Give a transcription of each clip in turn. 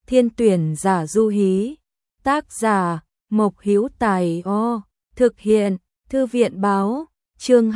Thiên tuyển giả du hí. Tác giả Mộc Hữu Tài. Thực hiện Thư viện báo. Chương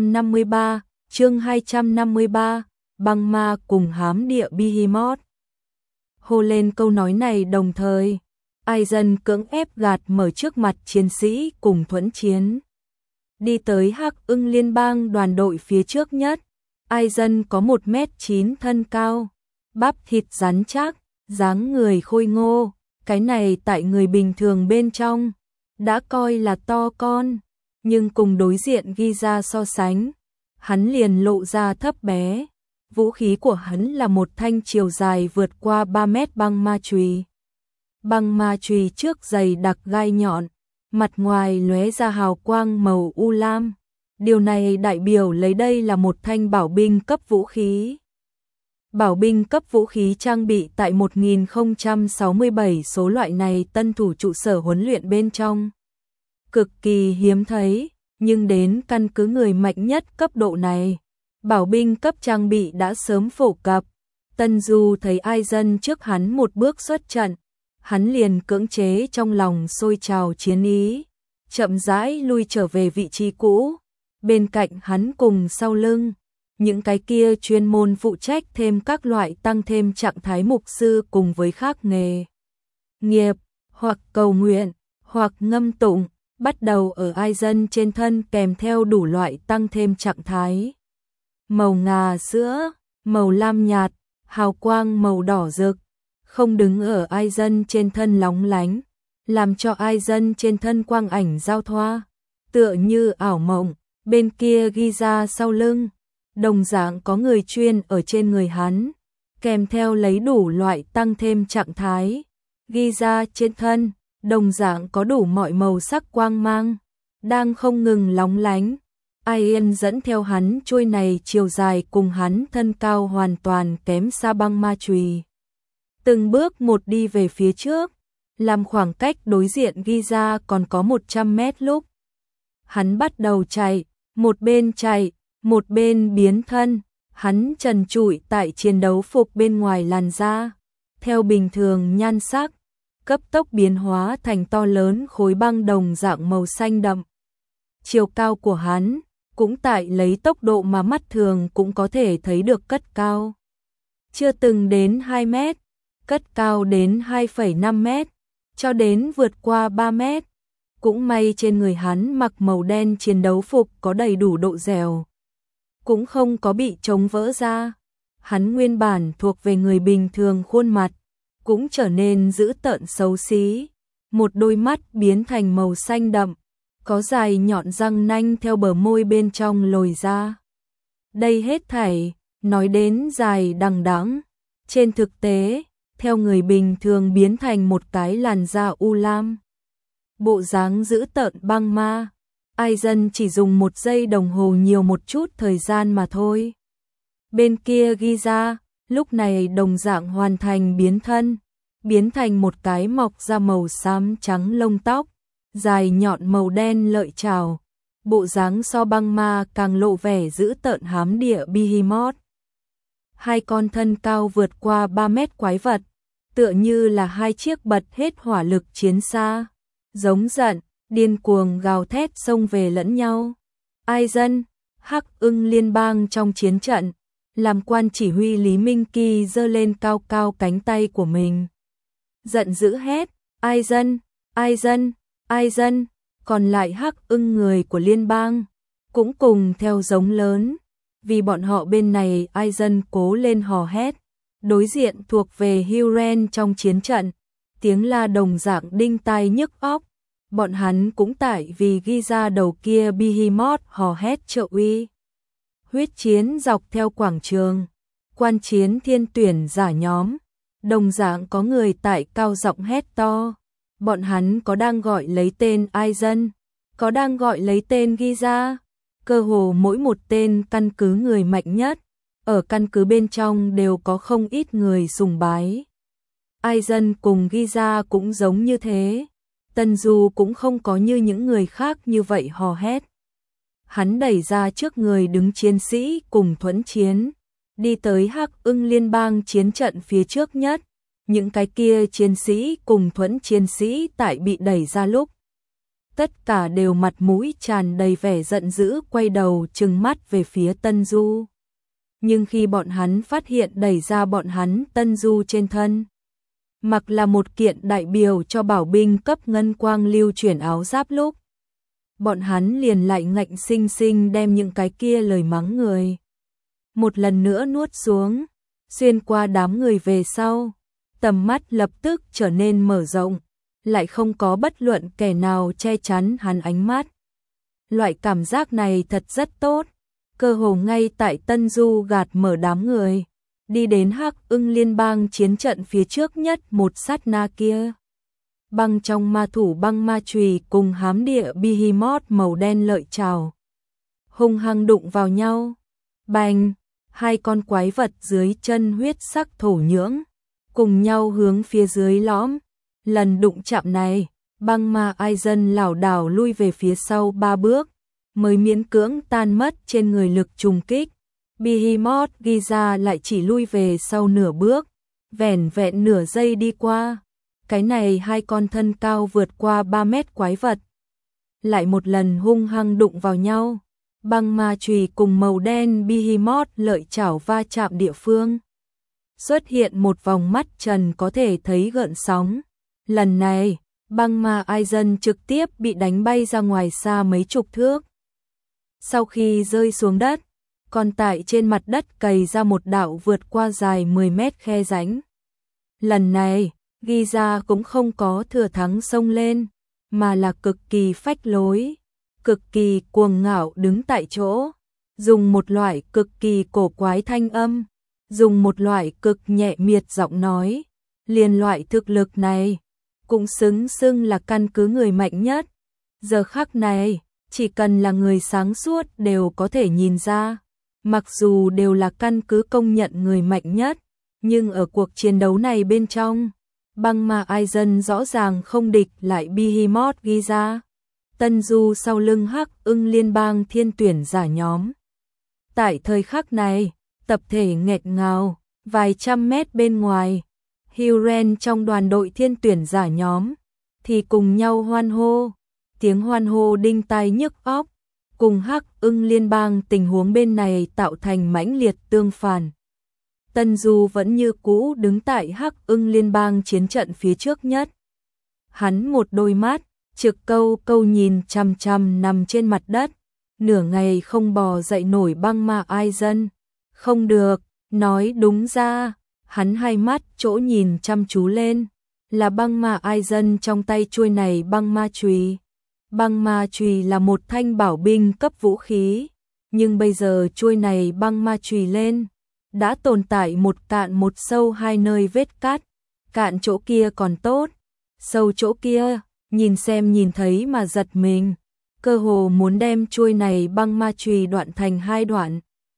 253, băng ma cùng hám địa Behemoth. Hô lên câu nói này đồng thời, Aizen cưỡng ép gạt mở trước mặt chiến sĩ cùng thuẫn chiến. Đi tới Hắc Ưng Liên bang đoàn đội phía trước nhất, Aizen có 1m9 thân cao, bắp thịt rắn chắc, dáng người khôi ngô, cái này tại người bình thường bên trong đã coi là to con, nhưng cùng đối diện Giza so sánh, hắn liền lộ ra thấp bé. Vũ khí của hắn là một thanh chiều dài vượt qua 3 mét băng ma chùy. Băng ma chùy trước dày đặc gai nhọn, mặt ngoài lóe ra hào quang màu u lam. Điều này đại biểu lấy đây là một thanh bảo binh cấp vũ khí. Bảo binh cấp vũ khí trang bị tại 1067 số loại này tân thủ trụ sở huấn luyện bên trong. Cực kỳ hiếm thấy, nhưng đến căn cứ người mạnh nhất cấp độ này, bảo binh cấp trang bị đã sớm phổ cập. Tân Du thấy Aizen trước hắn một bước xuất trận, hắn liền cưỡng chế trong lòng sôi trào chiến ý, chậm rãi lui trở về vị trí cũ. Bên cạnh hắn cùng sau lưng, những cái kia chuyên môn phụ trách thêm các loại tăng thêm trạng thái mục sư cùng với khác nghề nghiệp, hoặc cầu nguyện, hoặc ngâm tụng, bắt đầu ở Aizen trên thân kèm theo đủ loại tăng thêm trạng thái. Màu ngà sữa, màu lam nhạt, hào quang màu đỏ rực, không đứng ở Aizen trên thân lóng lánh, làm cho Aizen trên thân quang ảnh giao thoa, tựa như ảo mộng. Bên kia ghi ra sau lưng, đồng dạng có người chuyên ở trên người hắn, kèm theo lấy đủ loại tăng thêm trạng thái. Ghi ra trên thân, đồng dạng có đủ mọi màu sắc quang mang, đang không ngừng lóng lánh. Aizen dẫn theo hắn chuôi này chiều dài cùng hắn thân cao hoàn toàn kém xa băng ma chùy. Từng bước một đi về phía trước, làm khoảng cách đối diện ghi ra còn có 100 mét lúc. Hắn bắt đầu chạy, một bên biến thân, hắn trần trụi tại chiến đấu phục bên ngoài làn da, theo bình thường nhan sắc, cấp tốc biến hóa thành to lớn khối băng đồng dạng màu xanh đậm. Chiều cao của hắn cũng tại lấy tốc độ mà mắt thường cũng có thể thấy được cất cao. Chưa từng đến 2 mét, cất cao đến 2,5 mét, cho đến vượt qua 3 mét. Cũng may trên người hắn mặc màu đen chiến đấu phục có đầy đủ độ dẻo, cũng không có bị chống vỡ ra. Hắn nguyên bản thuộc về người bình thường khuôn mặt, cũng trở nên dữ tợn xấu xí, một đôi mắt biến thành màu xanh đậm, có dài nhọn răng nanh theo bờ môi bên trong lồi ra. Đây hết thảy, nói đến dài đằng đẵng, trên thực tế, theo người bình thường biến thành một cái làn da u lam. Bộ dáng dữ tợn băng ma, Aizen chỉ dùng 1 giây đồng hồ nhiều một chút thời gian mà thôi. Bên kia ghi ra, lúc này đồng dạng hoàn thành biến thành một cái mọc ra màu xám trắng lông tóc, dài nhọn màu đen lợi chảo, bộ dáng so băng ma càng lộ vẻ dữ tợn hám địa Behemoth. Hai con thân cao vượt qua 3 mét quái vật, tựa như là hai chiếc bật hết hỏa lực chiến xa, giống giận, điên cuồng gào thét xông về lẫn nhau. Aizen, Hắc Ưng Liên bang trong chiến trận, làm quan chỉ huy Lý Minh Kỳ giơ lên cao cao cánh tay của mình, giận dữ hét, Aizen, Aizen, Aizen. Còn lại Hắc Ưng người của liên bang cũng cùng theo giống lớn, vì bọn họ bên này Aizen cố lên hò hét, đối diện thuộc về Huren trong chiến trận, tiếng la đồng dạng đinh tai nhức óc. Bọn hắn cũng tại vì ghi ra đầu kia Behemoth hò hét trợ uy. Huyết chiến dọc theo quảng trường, quan chiến thiên tuyển giả nhóm, đồng dạng có người tại cao giọng hét to. Bọn hắn có đang gọi lấy tên Aizen, có đang gọi lấy tên ghi ra. Cơ hồ mỗi một tên căn cứ người mạnh nhất, ở căn cứ bên trong đều có không ít người sùng bái. Aizen cùng ghi ra cũng giống như thế. Tân Du cũng không có như những người khác như vậy hò hét. Hắn đẩy ra trước người đứng chiến sĩ cùng thuẫn chiến, đi tới Hắc Ưng Liên bang chiến trận phía trước nhất, những cái kia chiến sĩ cùng thuẫn chiến sĩ tại bị đẩy ra lúc. Tất cả đều mặt mũi tràn đầy vẻ giận dữ quay đầu trừng mắt về phía Tân Du. Nhưng khi bọn hắn phát hiện đẩy ra bọn hắn Tân Du trên thân mặc là một kiện đại biểu cho bảo binh cấp ngân quang lưu chuyển áo giáp lúc, bọn hắn liền lại ngạnh sinh sinh đem những cái kia lời mắng người một lần nữa nuốt xuống, xuyên qua đám người về sau, tầm mắt lập tức trở nên mở rộng, lại không có bất luận kẻ nào che chắn hắn ánh mắt. Loại cảm giác này thật rất tốt, cơ hồ ngay tại Tân Du gạt mở đám người, đi đến Hắc Ưng Liên bang chiến trận phía trước nhất một sát na kia. Băng trong ma thủ băng ma chùy cùng hám địa Behemoth màu đen lợi chảo hung hăng đụng vào nhau. Bành, hai con quái vật dưới chân huyết sắc thổ nhưỡng cùng nhau hướng phía dưới lõm. Lần đụng chạm này, băng ma Aizen lảo đảo lui về phía sau 3 bước, mới miễn cưỡng tan mất trên người lực trùng kích. Behemoth Giza lại chỉ lui về sau nửa bước, vẻn vẹn nửa giây đi qua. Cái này hai con thân cao vượt qua 3 mét quái vật lại một lần hung hăng đụng vào nhau. Băng ma chùy cùng màu đen Behemoth lợi chảo va chạm địa phương, xuất hiện một vòng mắt trần có thể thấy gợn sóng. Lần này, băng ma Aizen trực tiếp bị đánh bay ra ngoài xa mấy chục thước. Sau khi rơi xuống đất, còn tại trên mặt đất cày ra một đạo vượt qua dài 10 mét khe rãnh. Lần này, Giza cũng không có thừa thắng xông lên, mà là cực kỳ phách lối, cực kỳ cuồng ngạo đứng tại chỗ, dùng một loại cực kỳ cổ quái thanh âm, dùng một loại cực nhẹ miệt giọng nói, liền loại thực lực này cũng xứng xưng là căn cứ người mạnh nhất. Giờ khắc này, chỉ cần là người sáng suốt đều có thể nhìn ra, mặc dù đều là căn cứ công nhận người mạnh nhất, nhưng ở cuộc chiến đấu này bên trong, băng ma Aizen rõ ràng không địch lại Behemoth Giza. Tân Du sau lưng Hắc Ưng Liên bang thiên tuyển giả nhóm. Tại thời khắc này, tập thể nghẹt ngào, vài trăm mét bên ngoài, Huren trong đoàn đội thiên tuyển giả nhóm thì cùng nhau hoan hô, tiếng hoan hô đinh tai nhức óc, cùng Hắc Ưng Liên bang tình huống bên này tạo thành mãnh liệt tương phản. Tân Du vẫn như cũ đứng tại Hắc Ưng Liên bang chiến trận phía trước nhất. Hắn một đôi mắt trực câu câu nhìn chằm chằm nằm trên mặt đất, nửa ngày không bò dậy nổi băng ma Aizen. Không được, nói đúng ra, hắn hai mắt chỗ nhìn chăm chú lên, là băng ma Aizen trong tay chuôi này băng ma chùy. Băng ma chùy là một thanh bảo binh cấp vũ khí, nhưng bây giờ chuôi này băng ma chùy lên, đã tồn tại một cạn một sâu hai nơi vết cắt, cạn chỗ kia còn tốt, sâu chỗ kia, nhìn xem nhìn thấy mà giật mình, cơ hồ muốn đem chuôi này băng ma chùy đoạn thành hai đoạn.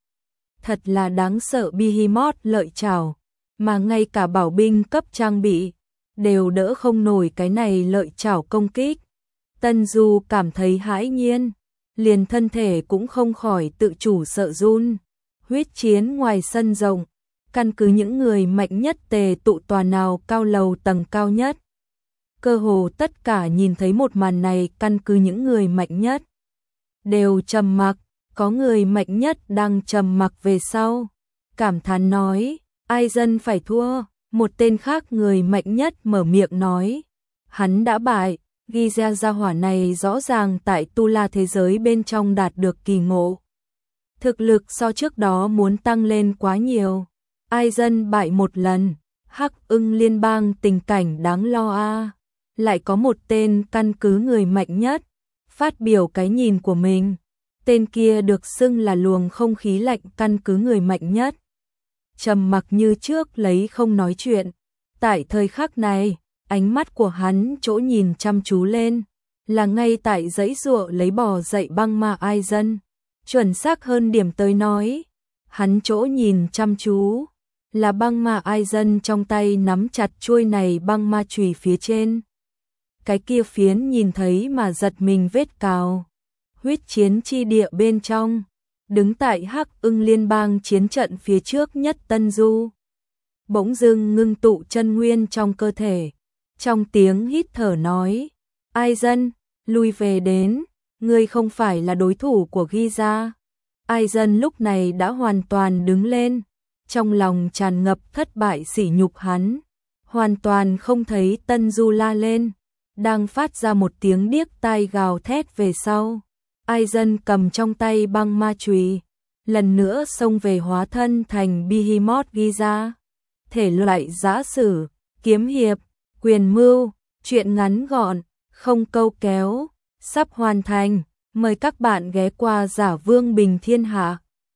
Thật là đáng sợ Behemoth lợi chảo, mà ngay cả bảo binh cấp trang bị đều đỡ không nổi cái này lợi chảo công kích. Tân Du cảm thấy hãi nhiên, liền thân thể cũng không khỏi tự chủ sợ run. Huyết chiến ngoài sân rộng, căn cứ những người mạnh nhất tề tụ tòa nào cao lầu tầng cao nhất. Cơ hồ tất cả nhìn thấy một màn này, căn cứ những người mạnh nhất đều trầm mặc, có người mạnh nhất đang trầm mặc về sau, cảm thán nói, Aizen phải thua. Một tên khác người mạnh nhất mở miệng nói, hắn đã bại. Giza gia hỏa này rõ ràng tại tu la thế giới bên trong đạt được kỳ ngộ, thực lực so trước đó muốn tăng lên quá nhiều. Aizen bại một lần, Hắc Ưng Liên bang tình cảnh đáng lo a. Lại có một tên căn cứ người mạnh nhất phát biểu cái nhìn của mình, tên kia được xưng là luồng không khí lạnh căn cứ người mạnh nhất, trầm mặc như trước lấy không nói chuyện. Tại thời khắc này, ánh mắt của hắn chỗ nhìn chăm chú lên, là ngay tại giãy giụa lấy bò dậy băng ma Aizen. Chuẩn xác hơn điểm tới nói, hắn chỗ nhìn chăm chú là băng ma Aizen trong tay nắm chặt chuôi này băng ma chùy phía trên. Cái kia phiến nhìn thấy mà giật mình vết cào. Huyết chiến chi địa bên trong, đứng tại Hắc Ưng Liên bang chiến trận phía trước nhất Tân Du. bỗng dưng ngưng tụ chân nguyên trong cơ thể. Trong tiếng hít thở nói, Aizen, lui về đến, ngươi không phải là đối thủ của Giza. Aizen lúc này đã hoàn toàn đứng lên, trong lòng tràn ngập thất bại sỉ nhục hắn, hoàn toàn không thấy Tân Du la lên, đang phát ra một tiếng điếc tai gào thét về sau. Aizen cầm trong tay băng ma chùy, lần nữa xông về hóa thân thành Behemoth Giza. Thể loại giã sử, kiếm hiệp, quyền mưu, truyện ngắn gọn, không câu kéo, sắp hoàn thành. Mời các bạn ghé qua Giả Vương Bình Thiên Hạ.